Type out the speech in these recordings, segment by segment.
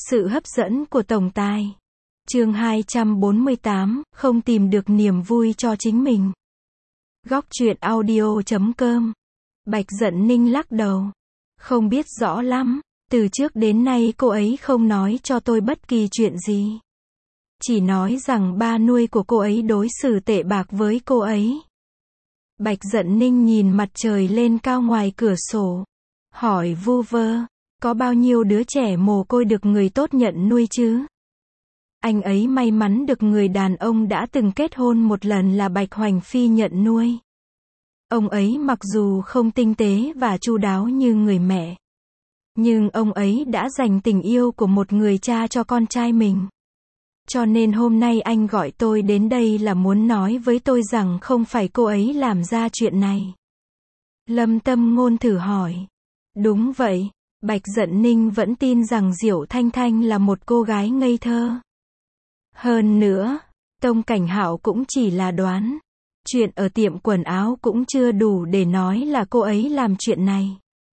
Sự hấp dẫn của tổng tài. Chương 248, không tìm được niềm vui cho chính mình. Góc truyện audio.com. Bạch Dận Ninh lắc đầu. Không biết rõ lắm, từ trước đến nay cô ấy không nói cho tôi bất kỳ chuyện gì. Chỉ nói rằng ba nuôi của cô ấy đối xử tệ bạc với cô ấy. Bạch Dận Ninh nhìn mặt trời lên cao ngoài cửa sổ. Hỏi vu vơ, có bao nhiêu đứa trẻ mồ côi được người tốt nhận nuôi chứ? Anh ấy may mắn được người đàn ông đã từng kết hôn một lần là Bạch Hoành Phi nhận nuôi. Ông ấy mặc dù không tinh tế và chu đáo như người mẹ, nhưng ông ấy đã dành tình yêu của một người cha cho con trai mình. Cho nên hôm nay anh gọi tôi đến đây là muốn nói với tôi rằng không phải cô ấy làm ra chuyện này. Lâm Tâm Ngôn thử hỏi. Đúng vậy, Bạch Dận Ninh vẫn tin rằng Diệu Thanh Thanh là một cô gái ngây thơ. Hơn nữa, Tông Cảnh Hạo cũng chỉ là đoán. Chuyện ở tiệm quần áo cũng chưa đủ để nói là cô ấy làm chuyện này.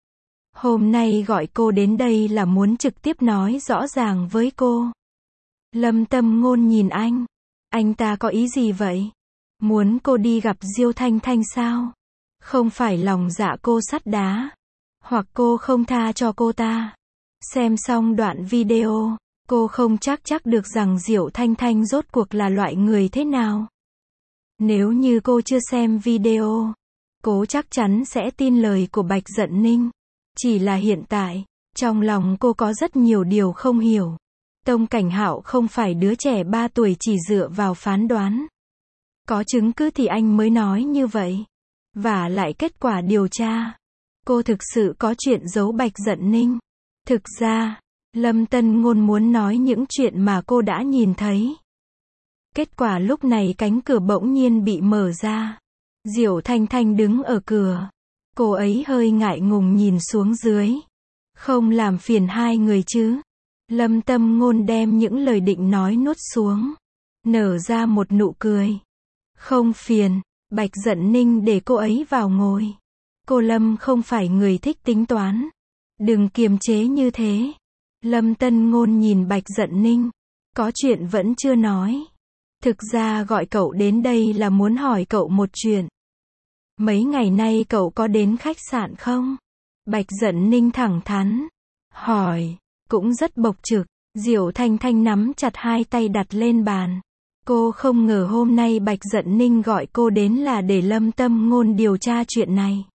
Hôm nay gọi cô đến đây là muốn trực tiếp nói rõ ràng với cô. Lâm Tâm Ngôn nhìn anh ta có ý gì vậy? Muốn cô đi gặp Diêu Thanh Thanh sao? Không phải lòng dạ cô sắt đá, hoặc cô không tha cho cô ta. Xem xong đoạn video, cô không chắc được rằng Diệu Thanh Thanh rốt cuộc là loại người thế nào. Nếu như cô chưa xem video, cô chắc chắn sẽ tin lời của Bạch Dận Ninh. Chỉ là hiện tại, trong lòng cô có rất nhiều điều không hiểu. Tông Cảnh Hạo không phải đứa trẻ 3 tuổi chỉ dựa vào phán đoán. Có chứng cứ thì anh mới nói như vậy. Và lại kết quả điều tra, cô thực sự có chuyện giấu Bạch Dận Ninh. Thực ra, Lâm Tân Ngôn muốn nói những chuyện mà cô đã nhìn thấy. Kết quả lúc này cánh cửa bỗng nhiên bị mở ra. Diệu Thanh Thanh đứng ở cửa. Cô ấy hơi ngại ngùng nhìn xuống dưới. Không làm phiền hai người chứ? Lâm Tâm Ngôn đem những lời định nói nuốt xuống. Nở ra một nụ cười. Không phiền, Bạch Dận Ninh để cô ấy vào ngồi. Cô Lâm không phải người thích tính toán. Đừng kiềm chế như thế. Lâm Tân Ngôn nhìn Bạch Dận Ninh. Có chuyện vẫn chưa nói. Thực ra gọi cậu đến đây là muốn hỏi cậu một chuyện. Mấy ngày nay cậu có đến khách sạn không? Bạch Dận Ninh thẳng thắn. Hỏi. Cũng rất bộc trực. Diệu Thanh Thanh nắm chặt hai tay đặt lên bàn. Cô không ngờ hôm nay Bạch Dận Ninh gọi cô đến là để Lâm Tâm Ngôn điều tra chuyện này.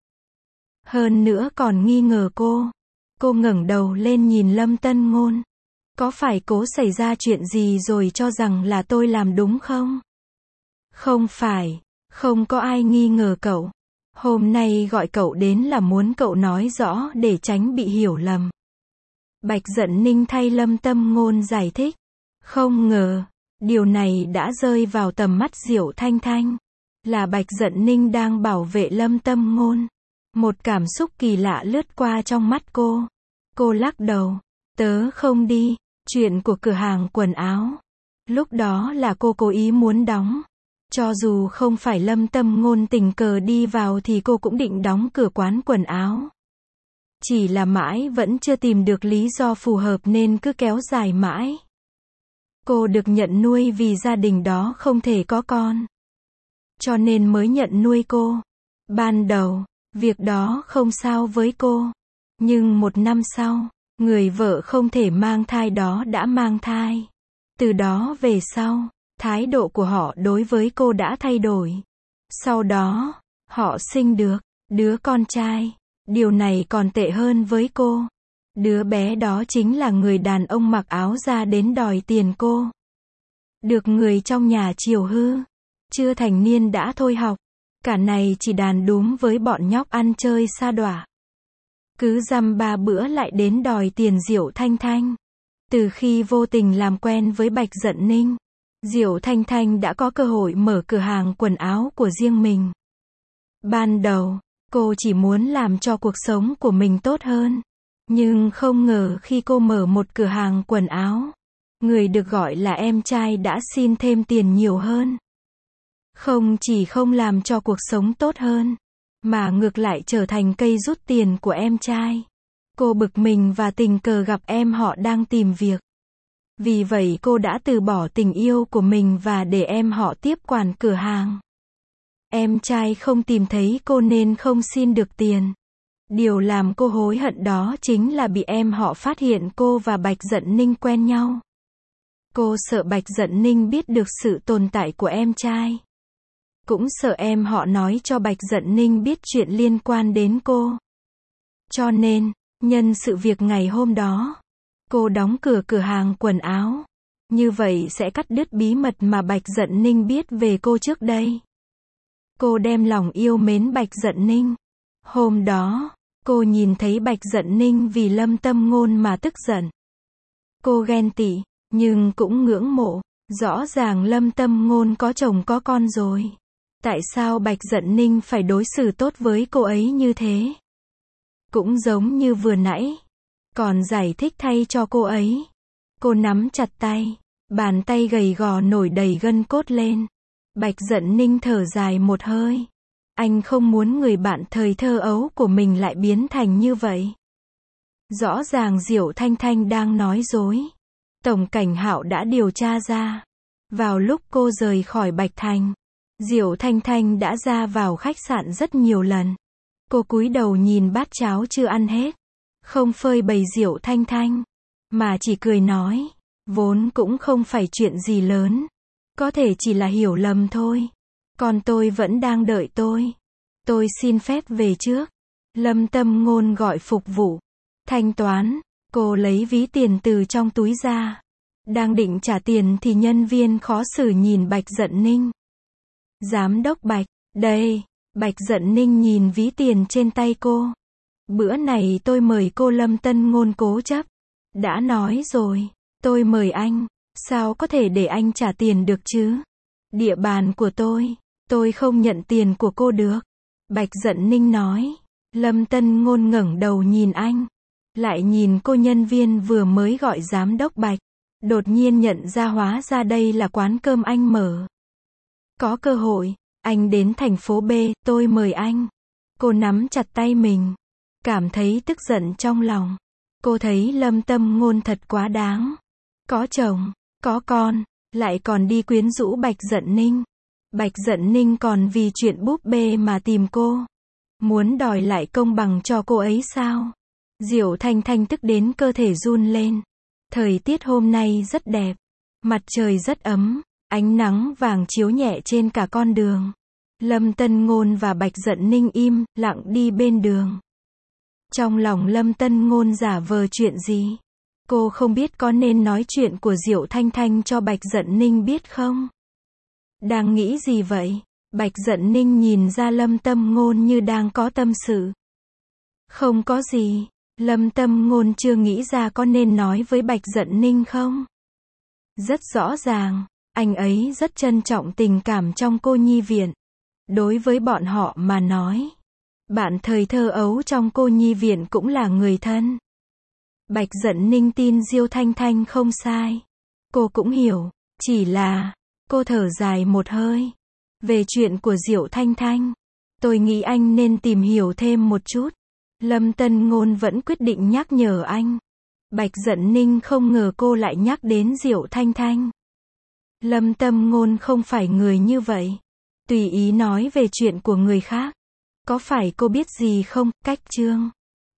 Hơn nữa còn nghi ngờ cô. Cô ngẩng đầu lên nhìn Lâm Tân Ngôn. Có phải cố xảy ra chuyện gì rồi cho rằng là tôi làm đúng không? Không phải, không có ai nghi ngờ cậu. Hôm nay gọi cậu đến là muốn cậu nói rõ để tránh bị hiểu lầm. Bạch Dận Ninh thay Lâm Tâm Ngôn giải thích. Không ngờ, điều này đã rơi vào tầm mắt Diệu Thanh Thanh. Là Bạch Dận Ninh đang bảo vệ Lâm Tâm Ngôn. Một cảm xúc kỳ lạ lướt qua trong mắt cô. Cô lắc đầu. Tớ không đi. Chuyện của cửa hàng quần áo. Lúc đó là cô cố ý muốn đóng. Cho dù không phải Lâm Tâm Ngôn tình cờ đi vào thì cô cũng định đóng cửa quán quần áo. Chỉ là mãi vẫn chưa tìm được lý do phù hợp nên cứ kéo dài mãi. Cô được nhận nuôi vì gia đình đó không thể có con. Cho nên mới nhận nuôi cô. Ban đầu, việc đó không sao với cô. Nhưng 1 năm sau, người vợ không thể mang thai đó đã mang thai. Từ đó về sau, thái độ của họ đối với cô đã thay đổi. Sau đó, họ sinh được đứa con trai. Điều này còn tệ hơn với cô. Đứa bé đó chính là người đàn ông mặc áo da đến đòi tiền cô. Được người trong nhà chiều hư. Chưa thành niên đã thôi học. Cả này chỉ đàn đúm với bọn nhóc ăn chơi sa đọa. Cứ dăm 3 bữa lại đến đòi tiền Diệu Thanh Thanh. Từ khi vô tình làm quen với Bạch Dận Ninh, Diệu Thanh Thanh đã có cơ hội mở cửa hàng quần áo của riêng mình. Ban đầu, cô chỉ muốn làm cho cuộc sống của mình tốt hơn. Nhưng không ngờ khi cô mở một cửa hàng quần áo, người được gọi là em trai đã xin thêm tiền nhiều hơn. Không chỉ không làm cho cuộc sống tốt hơn, mà ngược lại trở thành cây rút tiền của em trai. Cô bực mình và tình cờ gặp em họ đang tìm việc. Vì vậy cô đã từ bỏ tình yêu của mình và để em họ tiếp quản cửa hàng. Em trai không tìm thấy cô nên không xin được tiền. Điều làm cô hối hận đó chính là bị em họ phát hiện cô và Bạch Dận Ninh quen nhau. Cô sợ Bạch Dận Ninh biết được sự tồn tại của em trai. Cũng sợ em họ nói cho Bạch Dận Ninh biết chuyện liên quan đến cô. Cho nên, nhân sự việc ngày hôm đó, cô đóng cửa cửa hàng quần áo. Như vậy sẽ cắt đứt bí mật mà Bạch Dận Ninh biết về cô trước đây. Cô đem lòng yêu mến Bạch Dận Ninh. Hôm đó, cô nhìn thấy Bạch Dận Ninh vì Lâm Tâm Ngôn mà tức giận. Cô ghen tị, nhưng cũng ngưỡng mộ. Rõ ràng Lâm Tâm Ngôn có chồng có con rồi. Tại sao Bạch Dận Ninh phải đối xử tốt với cô ấy như thế? Cũng giống như vừa nãy. Còn giải thích thay cho cô ấy. Cô nắm chặt tay. Bàn tay gầy gò nổi đầy gân cốt lên. Bạch Dận Ninh thở dài một hơi. Anh không muốn người bạn thời thơ ấu của mình lại biến thành như vậy. Rõ ràng Diệu Thanh Thanh đang nói dối. Tổng cảnh Hạo đã điều tra ra. Vào lúc cô rời khỏi Bạch Thành, Diệu Thanh Thanh đã ra vào khách sạn rất nhiều lần. Cô cúi đầu nhìn bát cháo chưa ăn hết. Không phơi bày Diệu Thanh Thanh, mà chỉ cười nói. Vốn cũng không phải chuyện gì lớn. Có thể chỉ là hiểu lầm thôi. Còn tôi vẫn đang đợi tôi. Tôi xin phép về trước. Lâm Tâm Ngôn gọi phục vụ. Thanh toán. Cô lấy ví tiền từ trong túi ra. Đang định trả tiền thì nhân viên khó xử nhìn Bạch Dận Ninh. Giám đốc Bạch, đây. Bạch Dận Ninh nhìn ví tiền trên tay cô. Bữa này tôi mời cô Lâm Tân Ngôn cố chấp. Đã nói rồi, tôi mời anh. Sao có thể để anh trả tiền được chứ? Địa bàn của tôi không nhận tiền của cô được. Bạch Dận Ninh nói. Lâm Tân Ngôn ngẩng đầu nhìn anh. Lại nhìn cô nhân viên vừa mới gọi giám đốc Bạch. Đột nhiên nhận ra hóa ra đây là quán cơm anh mở. Có cơ hội, anh đến thành phố B, tôi mời anh. Cô nắm chặt tay mình. Cảm thấy tức giận trong lòng. Cô thấy Lâm Tâm Ngôn thật quá đáng. Có chồng, có con, lại còn đi quyến rũ Bạch Dận Ninh. Bạch Dận Ninh còn vì chuyện búp bê mà tìm cô. Muốn đòi lại công bằng cho cô ấy sao? Diệu Thanh Thanh tức đến cơ thể run lên. Thời tiết hôm nay rất đẹp. Mặt trời rất ấm. Ánh nắng vàng chiếu nhẹ trên cả con đường. Lâm Tân Ngôn và Bạch Dận Ninh im lặng đi bên đường. Trong lòng Lâm Tân Ngôn giả vờ chuyện gì? Cô không biết có nên nói chuyện của Diệu Thanh Thanh cho Bạch Dận Ninh biết không? Đang nghĩ gì vậy? Bạch Dận Ninh nhìn ra Lâm Tâm Ngôn như đang có tâm sự. Không có gì. Lâm Tâm Ngôn chưa nghĩ ra có nên nói với Bạch Dận Ninh không? Rất rõ ràng, anh ấy rất trân trọng tình cảm trong cô nhi viện. Đối với bọn họ mà nói, bạn thời thơ ấu trong cô nhi viện cũng là người thân. Bạch Dận Ninh tin Diêu Thanh Thanh không sai. Cô cũng hiểu, chỉ là, cô thở dài một hơi. Về chuyện của Diệu Thanh Thanh, tôi nghĩ anh nên tìm hiểu thêm một chút. Lâm Tân Ngôn vẫn quyết định nhắc nhở anh. Bạch Dận Ninh không ngờ cô lại nhắc đến Diệu Thanh Thanh. Lâm Tâm Ngôn không phải người như vậy. Tùy ý nói về chuyện của người khác. Có phải cô biết gì không? Cách chương